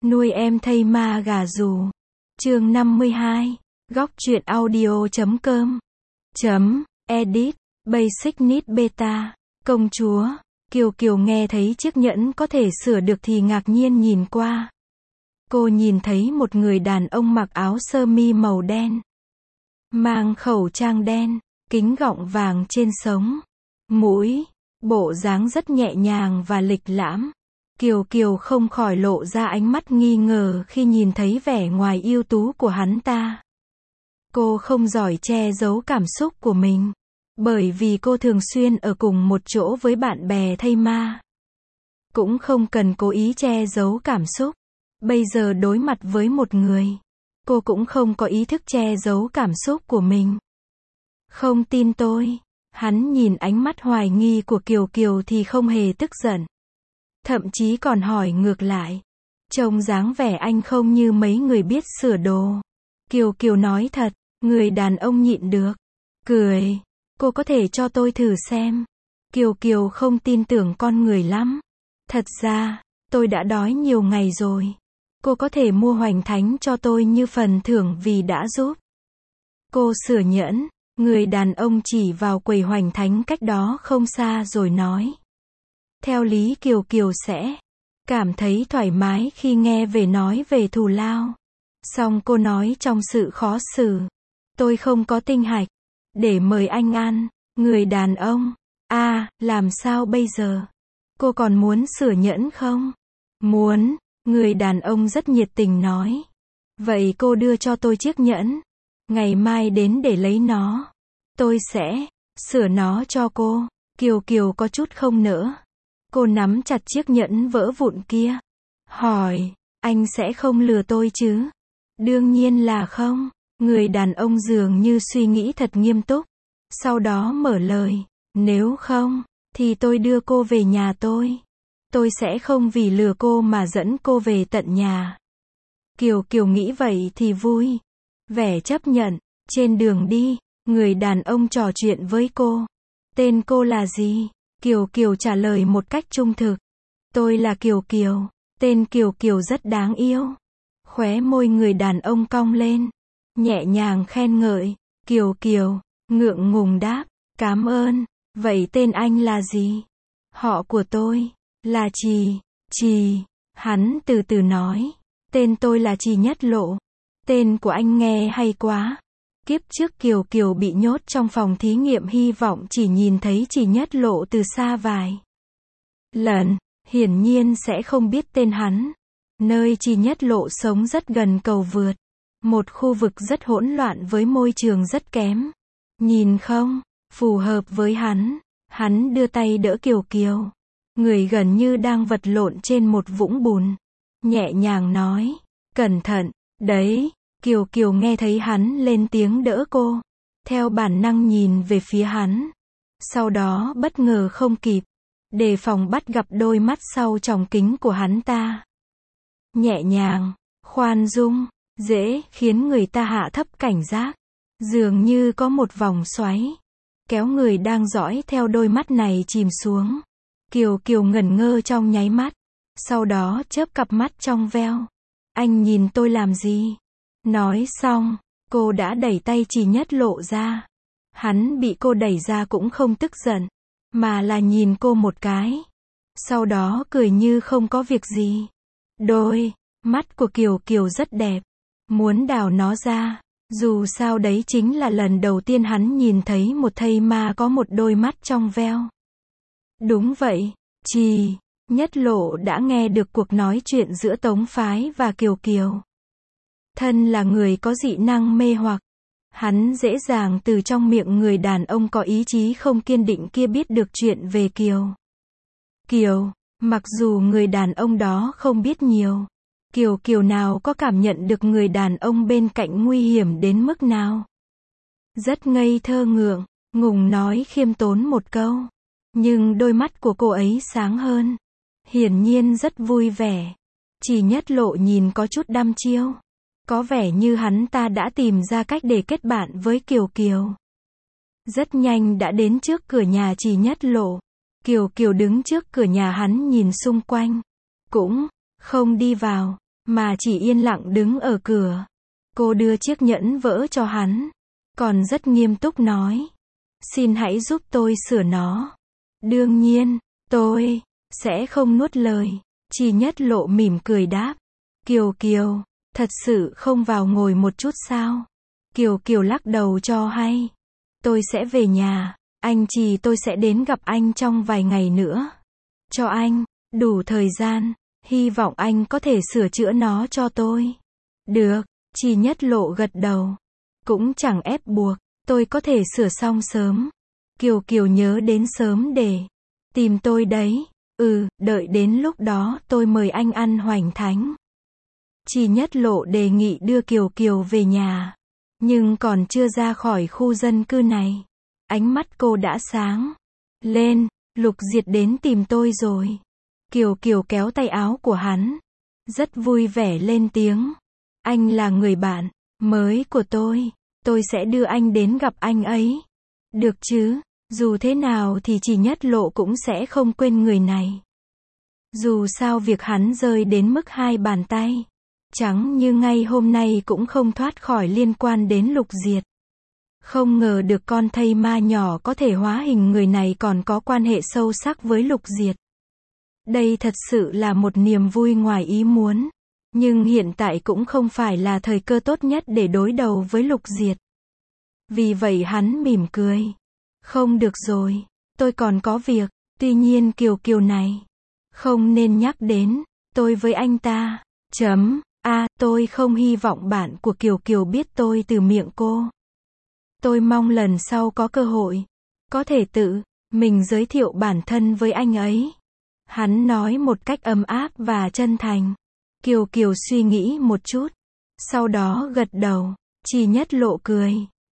Nuôi em thây ma gà rù. Chương 52. Góc truyện audio.com. Edit. Basic Need Beta. Công chúa. Kiều Kiều nghe thấy chiếc nhẫn có thể sửa được thì ngạc nhiên nhìn qua. Cô nhìn thấy một người đàn ông mặc áo sơ mi màu đen, mang khẩu trang đen, kính gọng vàng trên sống, mũi, bộ dáng rất nhẹ nhàng và lịch lãm. Kiều Kiều không khỏi lộ ra ánh mắt nghi ngờ khi nhìn thấy vẻ ngoài ưu tú của hắn ta. Cô không giỏi che giấu cảm xúc của mình, bởi vì cô thường xuyên ở cùng một chỗ với bạn bè thây ma. Cũng không cần cố ý che giấu cảm xúc. Bây giờ đối mặt với một người, cô cũng không có ý thức che giấu cảm xúc của mình. Không tin tôi. Hắn nhìn ánh mắt hoài nghi của Kiều Kiều thì không hề tức giận. Thậm chí còn hỏi ngược lại. Trông dáng vẻ anh không như mấy người biết sửa đồ. Kiều Kiều nói thật, người đàn ông nhịn được. Cười. Cô có thể cho tôi thử xem. Kiều Kiều không tin tưởng con người lắm. Thật ra, tôi đã đói nhiều ngày rồi. Cô có thể mua hoành thánh cho tôi như phần thưởng vì đã giúp cô sửa nhẫn. Người đàn ông chỉ vào quầy hoành thánh cách đó không xa rồi nói. Theo lý Kiều Kiều sẽ cảm thấy thoải mái khi nghe về nói về thù lao. Song cô nói trong sự khó xử. Tôi không có tinh hạch để mời anh ăn. Người đàn ông. Làm sao bây giờ? Cô còn muốn sửa nhẫn không? Muốn. Người đàn ông rất nhiệt tình nói. Vậy cô đưa cho tôi chiếc nhẫn. Ngày mai đến để lấy nó. Tôi sẽ sửa nó cho cô. Kiều Kiều có chút không nỡ. Cô nắm chặt chiếc nhẫn vỡ vụn kia. Hỏi, anh sẽ không lừa tôi chứ? Đương nhiên là không. Người đàn ông dường như suy nghĩ thật nghiêm túc. Sau đó mở lời. Nếu không, thì tôi đưa cô về nhà tôi. Tôi sẽ không vì lừa cô mà dẫn cô về tận nhà. Kiều Kiều nghĩ vậy thì vui. Vẻ chấp nhận. Trên đường đi, người đàn ông trò chuyện với cô. Tên cô là gì? Kiều Kiều trả lời một cách trung thực. Tôi là Kiều Kiều. Tên Kiều Kiều rất đáng yêu. Khóe môi người đàn ông cong lên. Nhẹ nhàng khen ngợi. Kiều Kiều, ngượng ngùng đáp. Cảm ơn. Vậy tên anh là gì? Họ của tôi là Trì. Hắn từ từ nói. Tên tôi là Trì Nhất Lộ. Tên của anh nghe hay quá. Kiếp trước Kiều Kiều bị nhốt trong phòng thí nghiệm hy vọng chỉ nhìn thấy Trì Nhất Lộ từ xa vài lần. Hiển nhiên sẽ không biết tên hắn. Nơi Trì Nhất Lộ sống rất gần cầu vượt. Một khu vực rất hỗn loạn với môi trường rất kém. Nhìn không phù hợp với hắn. Hắn đưa tay đỡ Kiều Kiều. Người gần như đang vật lộn trên một vũng bùn. Nhẹ nhàng nói. Cẩn thận, đấy. Kiều Kiều nghe thấy hắn lên tiếng đỡ cô. Theo bản năng nhìn về phía hắn. Sau đó bất ngờ không kịp. Đề phòng bắt gặp đôi mắt sau tròng kính của hắn ta. Nhẹ nhàng, khoan dung, dễ khiến người ta hạ thấp cảnh giác. Dường như có một vòng xoáy. Kéo người đang dõi theo đôi mắt này chìm xuống. Kiều Kiều ngẩn ngơ trong nháy mắt. Sau đó chớp cặp mắt trong veo. Anh nhìn tôi làm gì? Nói xong, cô đã đẩy tay Trì Nhất Lộ ra. Hắn bị cô đẩy ra cũng không tức giận, mà là nhìn cô một cái. Sau đó cười như không có việc gì. Đôi mắt của Kiều Kiều rất đẹp. Muốn đào nó ra. Dù sao đấy chính là lần đầu tiên hắn nhìn thấy một thây ma có một đôi mắt trong veo. Đúng vậy, Trì Nhất Lộ đã nghe được cuộc nói chuyện giữa Tống Phái và Kiều Kiều. Thân là người có dị năng mê hoặc. Hắn dễ dàng từ trong miệng người đàn ông có ý chí không kiên định kia biết được chuyện về Kiều Kiều. Mặc dù người đàn ông đó không biết nhiều. Kiều Kiều nào có cảm nhận được người đàn ông bên cạnh nguy hiểm đến mức nào. Rất ngây thơ ngùng nói khiêm tốn một câu. Nhưng đôi mắt của cô ấy sáng hơn. Hiển nhiên rất vui vẻ. Chỉ Nhất Lộ nhìn có chút đăm chiêu. Có vẻ như hắn ta đã tìm ra cách để kết bạn với Kiều Kiều. Rất nhanh đã đến trước cửa nhà Trì Nhất Lộ. Kiều Kiều đứng trước cửa nhà hắn nhìn xung quanh. Cũng không đi vào. mà chỉ yên lặng đứng ở cửa. Cô đưa chiếc nhẫn vỡ cho hắn, còn rất nghiêm túc nói. Xin hãy giúp tôi sửa nó. Đương nhiên, tôi sẽ không nuốt lời. Chỉ Nhất Lộ mỉm cười đáp. Kiều Kiều, thật sự không vào ngồi một chút sao? Kiều Kiều lắc đầu cho hay. Tôi sẽ về nhà, anh Trì tôi sẽ đến gặp anh trong vài ngày nữa. Cho anh đủ thời gian, hy vọng anh có thể sửa chữa nó cho tôi. Được, Trì Nhất Lộ gật đầu. Cũng chẳng ép buộc, tôi có thể sửa xong sớm. Kiều Kiều nhớ đến sớm để tìm tôi đấy. Đợi đến lúc đó tôi mời anh ăn hoành thánh. Trì Nhất Lộ đề nghị đưa Kiều Kiều về nhà. Nhưng còn chưa ra khỏi khu dân cư này, ánh mắt cô đã sáng lên. Lục Diệt đến tìm tôi rồi. Kiều Kiều kéo tay áo của hắn, rất vui vẻ lên tiếng. Anh là người bạn mới của tôi sẽ đưa anh đến gặp anh ấy. Được chứ, dù thế nào thì Trì Nhất Lộ cũng sẽ không quên người này. Dù sao việc hắn rơi đến mức hai bàn tay trắng như ngay hôm nay cũng không thoát khỏi liên quan đến Lục Diệt. Không ngờ được con thây ma nhỏ có thể hóa hình người này còn có quan hệ sâu sắc với Lục Diệt. Đây thật sự là một niềm vui ngoài ý muốn. Nhưng hiện tại cũng không phải là thời cơ tốt nhất để đối đầu với Lục Diệt. Vì vậy hắn mỉm cười. Không được rồi, tôi còn có việc. Tuy nhiên Kiều Kiều này không nên nhắc đến tôi với anh ta. Tôi không hy vọng bạn của Kiều Kiều biết tôi từ miệng cô. Tôi mong lần sau có cơ hội, có thể tự mình giới thiệu bản thân với anh ấy. Hắn nói một cách ấm áp và chân thành. Kiều Kiều suy nghĩ một chút, sau đó gật đầu. Trì Nhất Lộ cười.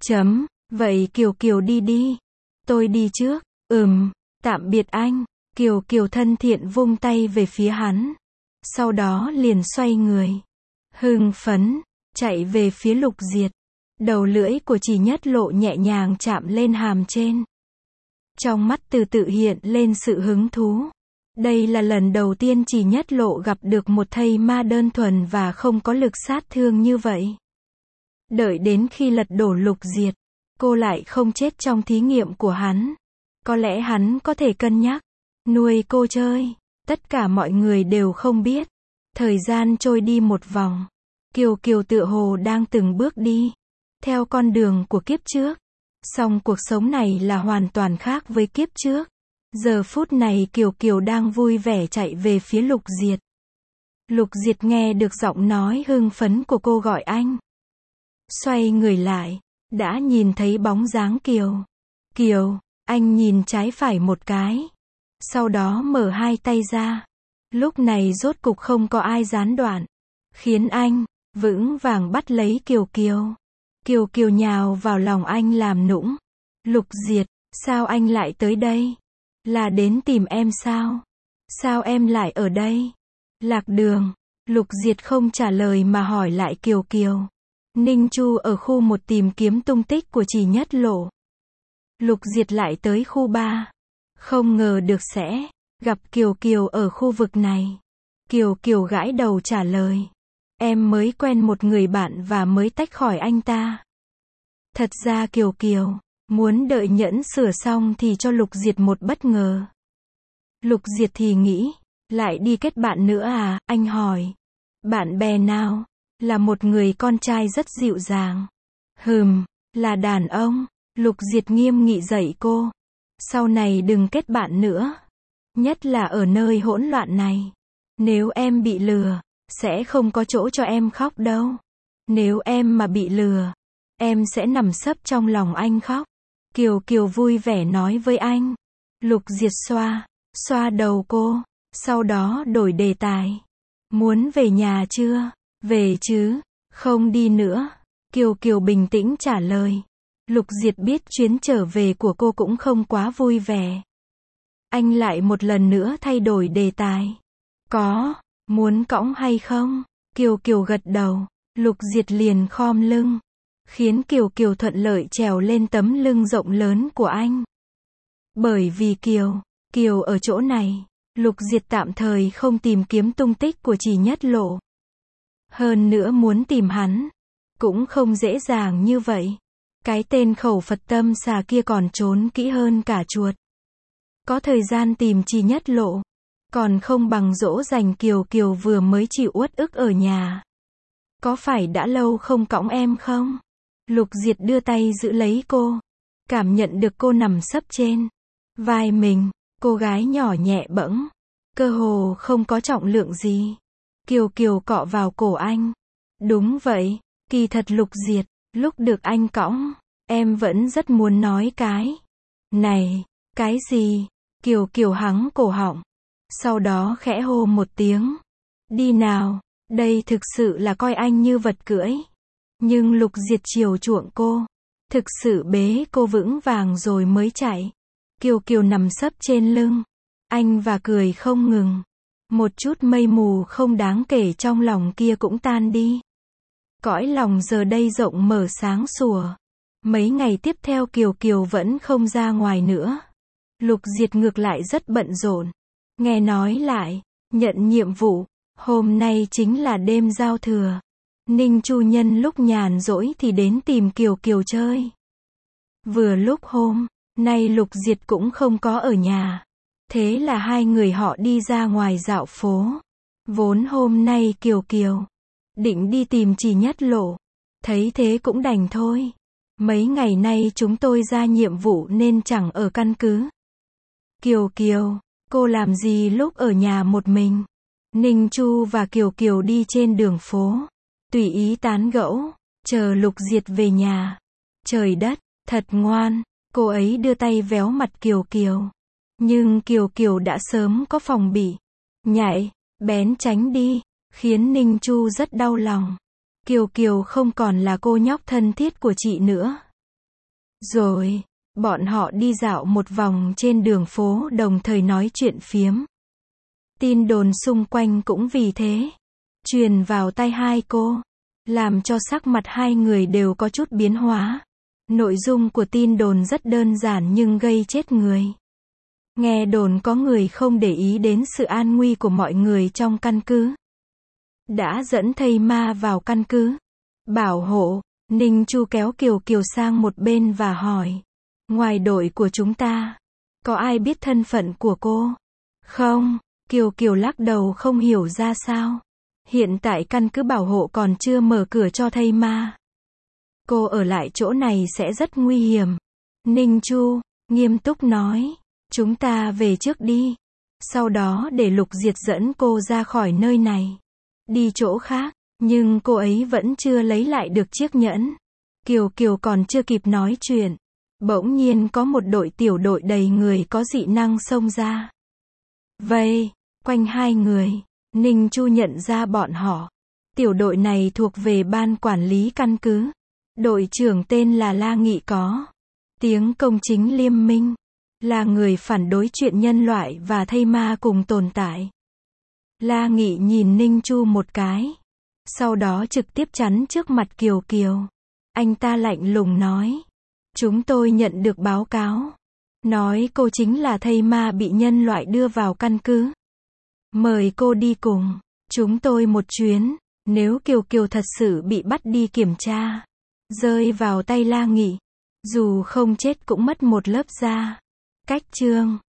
Vậy Kiều Kiều đi đi. Tôi đi trước. Tạm biệt anh. Kiều Kiều thân thiện vung tay về phía hắn. Sau đó liền xoay người. Hưng phấn, chạy về phía Lục Diệt. Đầu lưỡi của Trì Nhất Lộ nhẹ nhàng chạm lên hàm trên. Trong mắt từ tự hiện lên sự hứng thú. Đây là lần đầu tiên Trì Nhất Lộ gặp được một thây ma đơn thuần và không có lực sát thương như vậy. Đợi đến khi lật đổ Lục Diệt, cô lại không chết trong thí nghiệm của hắn. Có lẽ hắn có thể cân nhắc nuôi cô chơi. Tất cả mọi người đều không biết. Thời gian trôi đi một vòng. Kiều Kiều tựa hồ đang từng bước đi theo con đường của kiếp trước. Song cuộc sống này là hoàn toàn khác với kiếp trước. Giờ phút này Kiều Kiều đang vui vẻ chạy về phía Lục Diệt. Lục Diệt nghe được giọng nói hưng phấn của cô gọi anh. Xoay người lại, đã nhìn thấy bóng dáng Kiều. Kiều, anh nhìn trái phải một cái. Sau đó mở hai tay ra. Lúc này rốt cục không có ai gián đoạn, khiến anh vững vàng bắt lấy Kiều Kiều. Kiều Kiều nhào vào lòng anh làm nũng. Lục Diệt, sao anh lại tới đây? Là đến tìm em sao? Sao em lại ở đây? Lạc đường. Lục Diệt không trả lời mà hỏi lại Kiều Kiều. Ninh Chu ở khu 1 tìm kiếm tung tích của Trì Nhất Lộ. Lục Diệt lại tới khu 3. Không ngờ được sẽ gặp Kiều Kiều ở khu vực này. Kiều Kiều gãi đầu trả lời. Em mới quen một người bạn và mới tách khỏi anh ta. Thật ra Kiều Kiều muốn đợi nhẫn sửa xong thì cho Lục Diệt một bất ngờ. Lục Diệt thì nghĩ, lại đi kết bạn nữa à, anh hỏi. Bạn bè nào? Là một người con trai rất dịu dàng. Là đàn ông. Lục Diệt nghiêm nghị dạy cô. Sau này đừng kết bạn nữa. Nhất là ở nơi hỗn loạn này. Nếu em bị lừa, sẽ không có chỗ cho em khóc đâu. Nếu em mà bị lừa, em sẽ nằm sấp trong lòng anh khóc. Kiều Kiều vui vẻ nói với anh. Lục Diệt xoa đầu cô, sau đó đổi đề tài. Muốn về nhà chưa? Về chứ, không đi nữa. Kiều Kiều bình tĩnh trả lời. Lục Diệt biết chuyến trở về của cô cũng không quá vui vẻ. Anh lại một lần nữa thay đổi đề tài. Có, muốn cõng hay không? Kiều Kiều gật đầu. Lục Diệt liền khom lưng, khiến Kiều Kiều thuận lợi trèo lên tấm lưng rộng lớn của anh. Bởi vì Kiều ở chỗ này, Lục Diệt tạm thời không tìm kiếm tung tích của Trì Nhất Lộ. Hơn nữa muốn tìm hắn, cũng không dễ dàng như vậy. Cái tên Khẩu Phật Tâm Xà kia còn trốn kỹ hơn cả chuột. Có thời gian tìm Trì Nhất Lộ, còn không bằng dỗ dành Kiều Kiều vừa mới chịu uất ức ở nhà. Có phải đã lâu không cõng em không? Lục Diệt đưa tay giữ lấy cô, cảm nhận được cô nằm sấp trên vai mình, cô gái nhỏ nhẹ bẫng, cơ hồ không có trọng lượng gì. Kiều Kiều cọ vào cổ anh. Đúng vậy, kỳ thật Lục Diệt, lúc được anh cõng, em vẫn rất muốn nói cái này. Cái gì? Kiều Kiều hắng cổ họng, sau đó khẽ hô một tiếng. Đi nào, đây thực sự là coi anh như vật cưỡi. Nhưng Lục Diệt chiều chuộng cô, thực sự bế cô vững vàng rồi mới chạy. Kiều Kiều nằm sấp trên lưng anh và cười không ngừng. Một chút mây mù không đáng kể trong lòng kia cũng tan đi. Cõi lòng giờ đây rộng mở sáng sủa. Mấy ngày tiếp theo Kiều Kiều vẫn không ra ngoài nữa. Lục Diệt ngược lại rất bận rộn. Nghe nói lại, nhận nhiệm vụ, hôm nay chính là đêm giao thừa. Ninh Chu nhân lúc nhàn rỗi thì đến tìm Kiều Kiều chơi. Vừa lúc hôm nay Lục Diệt cũng không có ở nhà. Thế là hai người họ đi ra ngoài dạo phố. Vốn hôm nay Kiều Kiều định đi tìm Trì Nhất Lộ. Thấy thế cũng đành thôi. Mấy ngày nay chúng tôi ra nhiệm vụ nên chẳng ở căn cứ. Kiều Kiều, cô làm gì lúc ở nhà một mình? Ninh Chu và Kiều Kiều đi trên đường phố, tùy ý tán gẫu, chờ Lục Diệt về nhà. Trời đất, thật ngoan, cô ấy đưa tay véo mặt Kiều Kiều. Nhưng Kiều Kiều đã sớm có phòng bị. Nhảy, bén tránh đi, khiến Ninh Chu rất đau lòng. Kiều Kiều không còn là cô nhóc thân thiết của chị nữa. Rồi, bọn họ đi dạo một vòng trên đường phố đồng thời nói chuyện phiếm. Tin đồn xung quanh cũng vì thế truyền vào tai hai cô, làm cho sắc mặt hai người đều có chút biến hóa. Nội dung của tin đồn rất đơn giản nhưng gây chết người. Nghe đồn có người không để ý đến sự an nguy của mọi người trong căn cứ, đã dẫn thây ma vào căn cứ bảo hộ. Ninh Chu kéo Kiều Kiều sang một bên và hỏi, ngoài đội của chúng ta, có ai biết thân phận của cô? Không, Kiều Kiều lắc đầu không hiểu ra sao. Hiện tại căn cứ bảo hộ còn chưa mở cửa cho thây ma. Cô ở lại chỗ này sẽ rất nguy hiểm. Ninh Chu nghiêm túc nói, chúng ta về trước đi. Sau đó để Lục Diệt dẫn cô ra khỏi nơi này, đi chỗ khác. Nhưng cô ấy vẫn chưa lấy lại được chiếc nhẫn. Kiều Kiều còn chưa kịp nói chuyện, bỗng nhiên có một tiểu đội đầy người có dị năng xông ra. Vây quanh hai người. Ninh Chu nhận ra bọn họ. Tiểu đội này thuộc về ban quản lý căn cứ. Đội trưởng tên là La Nghị, có tiếng công chính liêm minh, là người phản đối chuyện nhân loại và thây ma cùng tồn tại. La Nghị nhìn Ninh Chu một cái, sau đó trực tiếp chắn trước mặt Kiều Kiều. Anh ta lạnh lùng nói, chúng tôi nhận được báo cáo, nói cô chính là thây ma bị nhân loại đưa vào căn cứ. Mời cô đi cùng chúng tôi một chuyến. Nếu Kiều Kiều thật sự bị bắt đi kiểm tra, rơi vào tay La Nghị, dù không chết cũng mất một lớp da. Cách chương